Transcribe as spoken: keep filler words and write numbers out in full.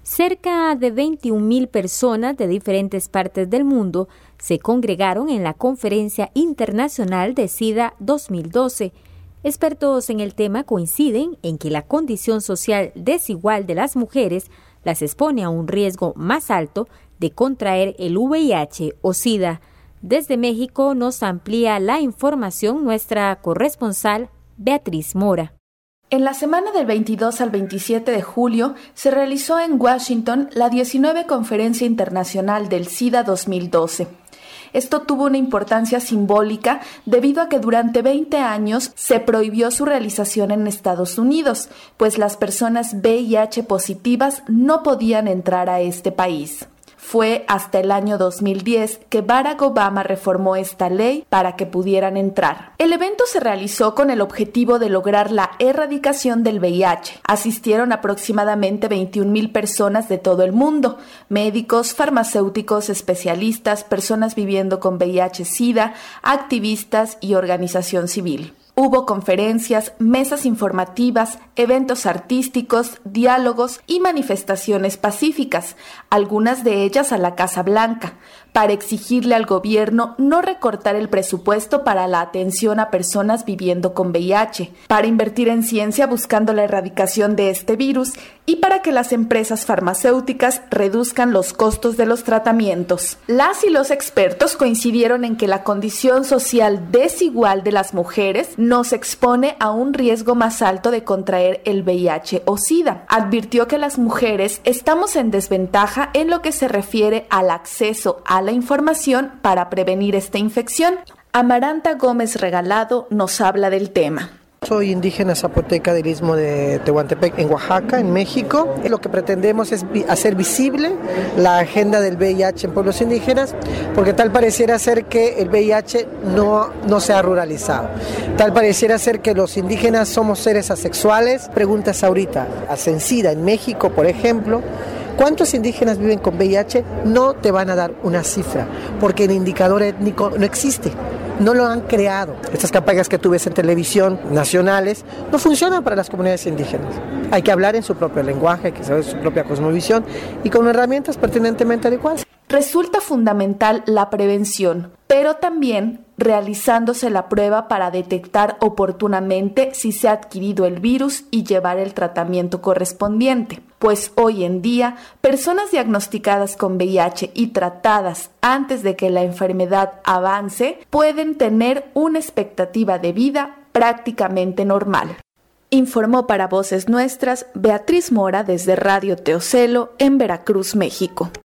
Cerca de veintiún mil personas de diferentes partes del mundo se congregaron en la Conferencia Internacional de SIDA dos mil doce. Expertos en el tema coinciden en que la condición social desigual de las mujeres las expone a un riesgo más alto de contraer el V I H o SIDA. Desde México nos amplía la información nuestra corresponsal Beatriz Mora. En la semana del veintidós al veintisiete de julio se realizó en Washington la diecinueve Conferencia Internacional del SIDA dos mil doce. Esto tuvo una importancia simbólica debido a que durante veinte años se prohibió su realización en Estados Unidos, pues las personas V I H positivas no podían entrar a este país. Fue hasta el año dos mil diez que Barack Obama reformó esta ley para que pudieran entrar. El evento se realizó con el objetivo de lograr la erradicación del V I H. Asistieron aproximadamente veintiún mil personas de todo el mundo: médicos, farmacéuticos, especialistas, personas viviendo con V I H-Sida, activistas y organización civil. Hubo conferencias, mesas informativas, eventos artísticos, diálogos y manifestaciones pacíficas, algunas de ellas a la Casa Blanca, para exigirle al gobierno no recortar el presupuesto para la atención a personas viviendo con V I H, para invertir en ciencia buscando la erradicación de este virus y para que las empresas farmacéuticas reduzcan los costos de los tratamientos. Las y los expertos coincidieron en que la condición social desigual de las mujeres nos expone a un riesgo más alto de contraer el V I H o SIDA. Advirtió que las mujeres estamos en desventaja en lo que se refiere al acceso a la información para prevenir esta infección. Amaranta Gómez Regalado nos habla del tema. Soy indígena zapoteca del Istmo de Tehuantepec, en Oaxaca, en México. Lo que pretendemos es hacer visible la agenda del V I H en pueblos indígenas, porque tal pareciera ser que el V I H no, no se ha ruralizado. Tal pareciera ser que los indígenas somos seres asexuales. Preguntas ahorita, a SIDA en México, por ejemplo, ¿cuántos indígenas viven con V I H? No te van a dar una cifra, porque el indicador étnico no existe. No lo han creado. Estas campañas que tú ves en televisión nacionales no funcionan para las comunidades indígenas. Hay que hablar en su propio lenguaje, hay que saber su propia cosmovisión y con herramientas pertinentemente adecuadas. Resulta fundamental la prevención, pero también realizándose la prueba para detectar oportunamente si se ha adquirido el virus y llevar el tratamiento correspondiente, pues hoy en día personas diagnosticadas con V I H y tratadas antes de que la enfermedad avance pueden tener una expectativa de vida prácticamente normal. Informó para Voces Nuestras Beatriz Mora desde Radio Teocelo en Veracruz, México.